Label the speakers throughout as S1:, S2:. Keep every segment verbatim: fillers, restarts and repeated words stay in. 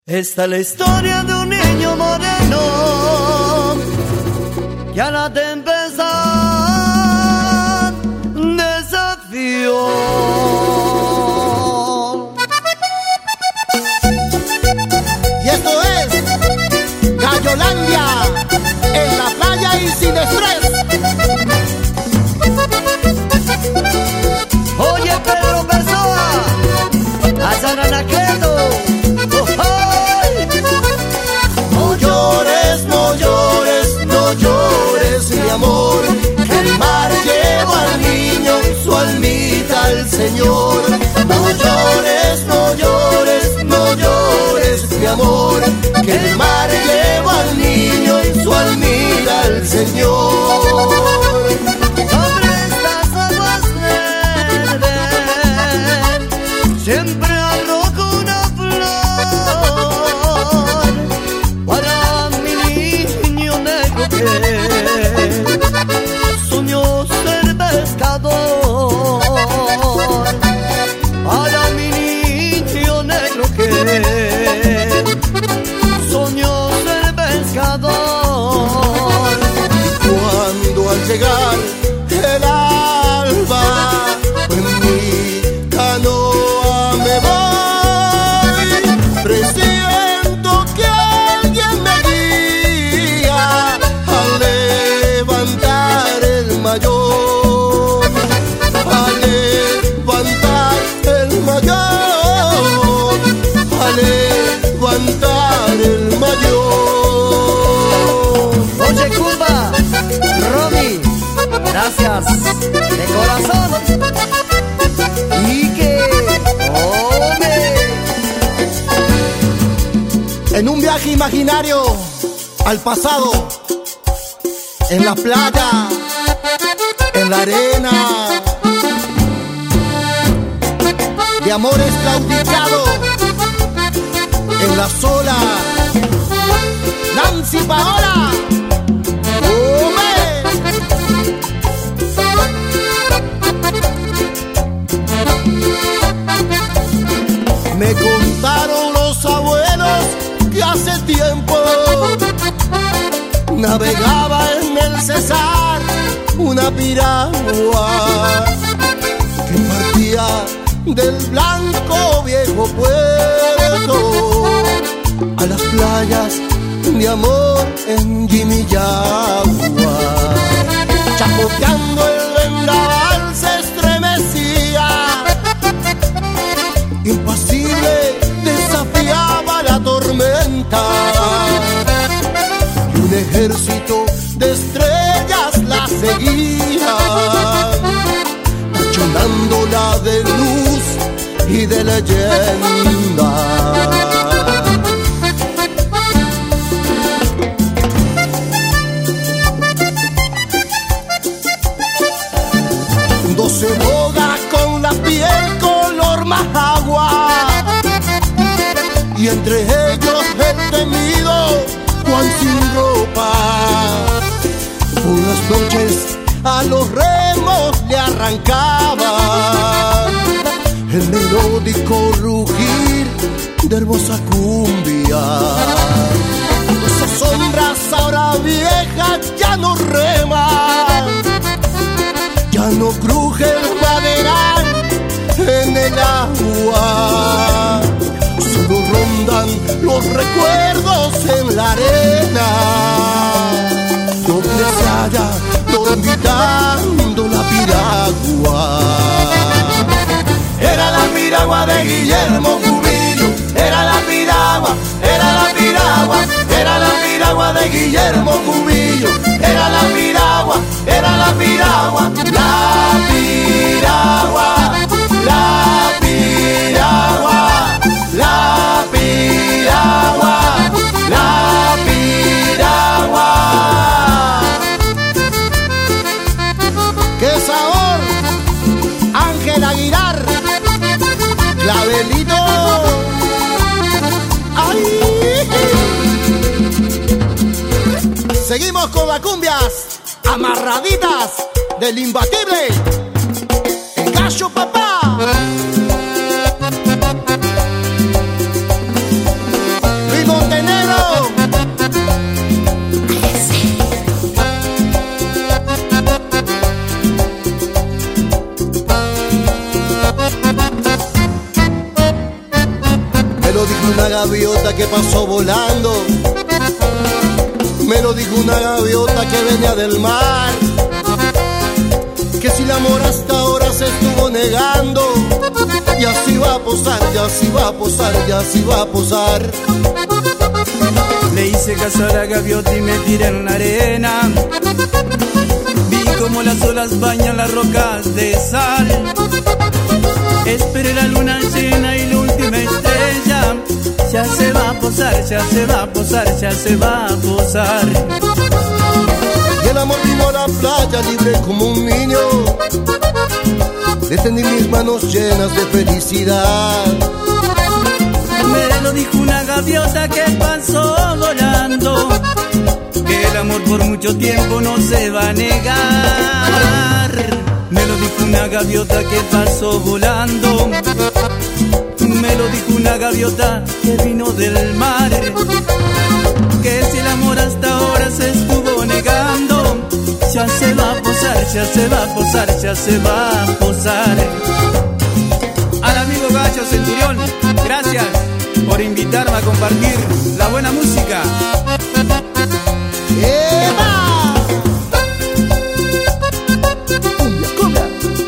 S1: Esta es la historia de un niño moreno que a la tempestad desafió.
S2: Y esto es Gallolandia, en la playa y sin estrés.
S1: Oye, Pedro Pessoa, a San Anacleto.
S2: No llores, no llores, no llores, mi amor, que el mar lleva al niño su almita al Señor. No llores, no llores, no llores, mi amor, que el mar lleva al niño su almita al Señor.
S1: Sobre estas aguas verdes siempre arrojo una flor para mi niño negro que soñó ser pescador. Para mi niño negro que soñó ser pescador.
S2: Cuando al llegar el alba en mi canoa me voy, presiento que alguien me guía al levantar el mayor, al levantar el mayor, al levantar el mayor.
S1: Oye, Cuba, Romy, gracias de corazón. Y que, hombre,
S2: En un viaje imaginario al pasado, en la playa, en la arena, de amores claudicados, en la sola, Nancy Paola. ¡Hombre! Me contaron los abuelos que hace tiempo navegaba en el Cesar una piragua que partía del blanco viejo puerto a las playas de amor en Yimiyagua. Chapoteando el vendaval se estremecía, impasible desafiaba la tormenta, y un ejército de estrellas la seguía, tachonándola de luz y de leyenda. Doce bogas con la piel color majagua, y entre ellos el temido Juan sin ropa. Por las noches a los remos le arrancaba el melódico rugir de hermosa cumbia. Esas sombras ahora viejas ya no reman, ya no cruje el maderal en el agua, solo rondan los recuerdos en la arena, donde se halla dormitando la piragua. Era la piragua de Guillermo Cubillo, era la piragua, era la piragua, era la piragua de Guillermo Cubillo, era la piragua, era la piragua, la piragua, la piragua, la piragua, la piragua. ¡Qué sabor! Ángel Aguilar, Clavelito. ¡Ay! Seguimos con las cumbias amarraditas del imbatible el Gallo Papá. dijo una gaviota que pasó volando, me lo dijo una gaviota que venía del mar, que si el amor hasta ahora se estuvo negando, y así va a posar, y así va a posar, y así va a posar.
S3: Le hice caso a la gaviota y me tiré en la arena. Vi como las olas bañan las rocas de sal. Esperé la luna llena y la última estrella. Ya se va a posar, ya se va a posar, ya se va a posar.
S2: Y el amor vino a la playa libre como un niño. Le tendí mis manos llenas de felicidad.
S3: Me lo dijo una gaviota que pasó volando, que el amor por mucho tiempo no se va a negar. Me lo dijo una gaviota que pasó volando, me lo dijo una gaviota que vino del mar, que si el amor hasta ahora se estuvo negando, ya se va a posar, ya se va a posar, ya se va a posar. Al amigo Gallo Centurión, gracias por invitarme a compartir la buena música.
S2: ¡Eva! ¡Cumbia, cumbia!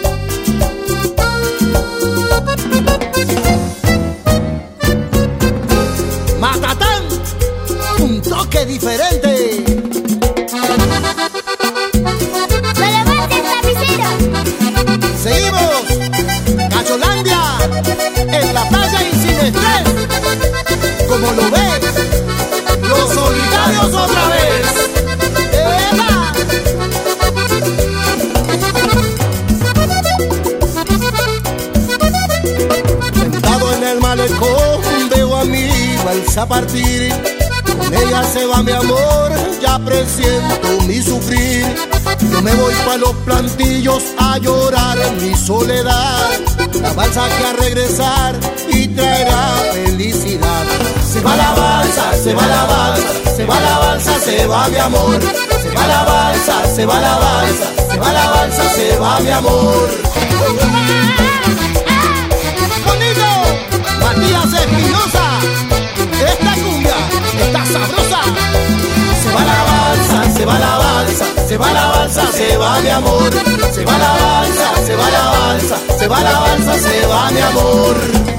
S2: ¡Matatán! Un toque diferente. Seguimos, Cacholandia, en la playa y sin estrés. Como lo ves, los solitarios otra vez. ¡Eva! Sentado en el malecón veo a mi balsa partir. Con ella se va mi amor, ya presiento mi sufrir. Yo me voy pa' los plantillos a llorar en mi soledad. La balsa que a regresar y traerá felicidad. Se va la balsa, se va la balsa, se va la balsa, se va mi amor. Se va la balsa, se va la balsa, se va la balsa, se va mi amor. Bonito, Matías Espinosa, esta cumbia está sabrosa. Se va la balsa, se va la balsa, se va la balsa, se va mi amor. Se va la balsa, se va la balsa, se va la balsa, se va mi amor.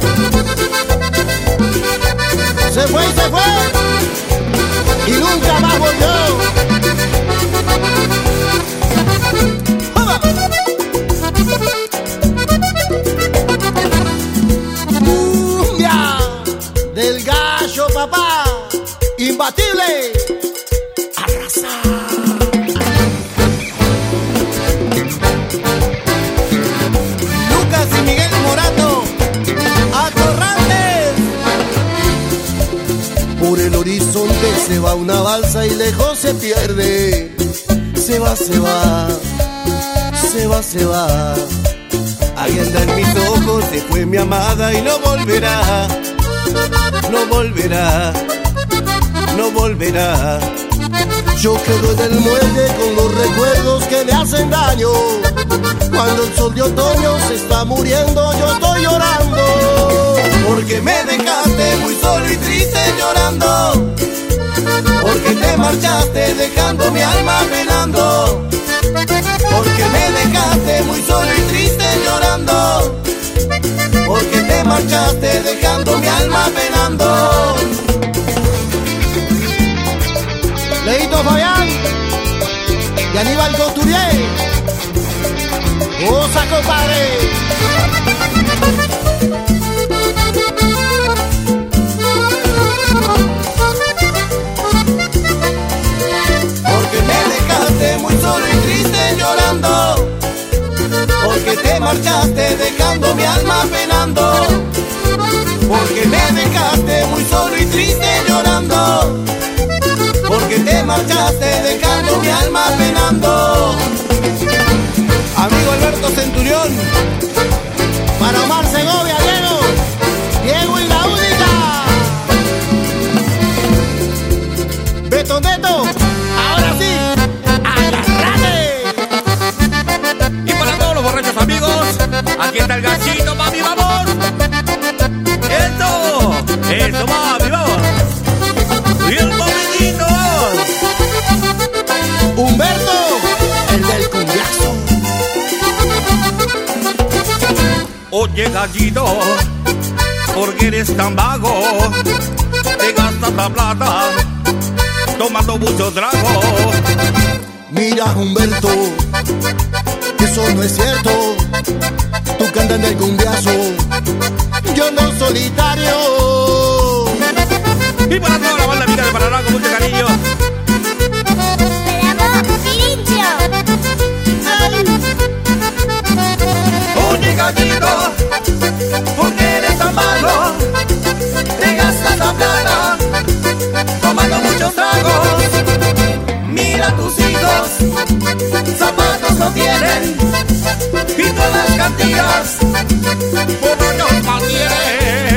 S2: Se fue y se fue y nunca más volvió. ¡Vamos! Cumbia del Gallo, papá, imbatible. Lucas y Miguel Morato, Atorrantes. Por el horizonte se va una balsa y lejos se pierde. Se va, se va, se va, se va. Ahí anda en mis ojos, se fue mi amada y no volverá. No volverá, no volverá. Yo quedo en el muelle con los recuerdos que me hacen daño. Cuando el sol de otoño se está muriendo, yo estoy llorando. Porque me dejaste muy solo y triste llorando. Porque te marchaste dejando mi alma penando. Porque me dejaste muy solo y triste llorando. Porque te marchaste dejando mi alma penando. Leito Fabián y Aníbal Couturier. ¡Osa, compadre! Porque me dejaste muy solo y triste llorando. Porque te marchaste dejando mi alma penando. Porque me dejaste muy solo y triste llorando. Porque te marchaste dejando mi alma penando. Amigo Alberto Centurión, para Omar Segovia, Diego, Diego y la única. Beto Neto, ahora sí, agárrate.
S4: Y para todos los borrachos amigos, aquí está el gachito, mami, vamos. Eso, eso. gallito, porque eres tan vago, te gastas la plata tomando mucho trago.
S2: Mira, Humberto, que eso no es cierto. Tú que andas en el cumbiazo, yo ando solitario.
S4: Y para toda la banda amiga de Paraná con mucho cariño.
S5: ¡Bravo, Pirincho!
S2: Oye, gallito, porque eres tan malo, te gastas la plata tomando muchos tragos. Mira tus hijos, zapatos no tienen, y todas las cantinas
S4: Borrachos mantienen.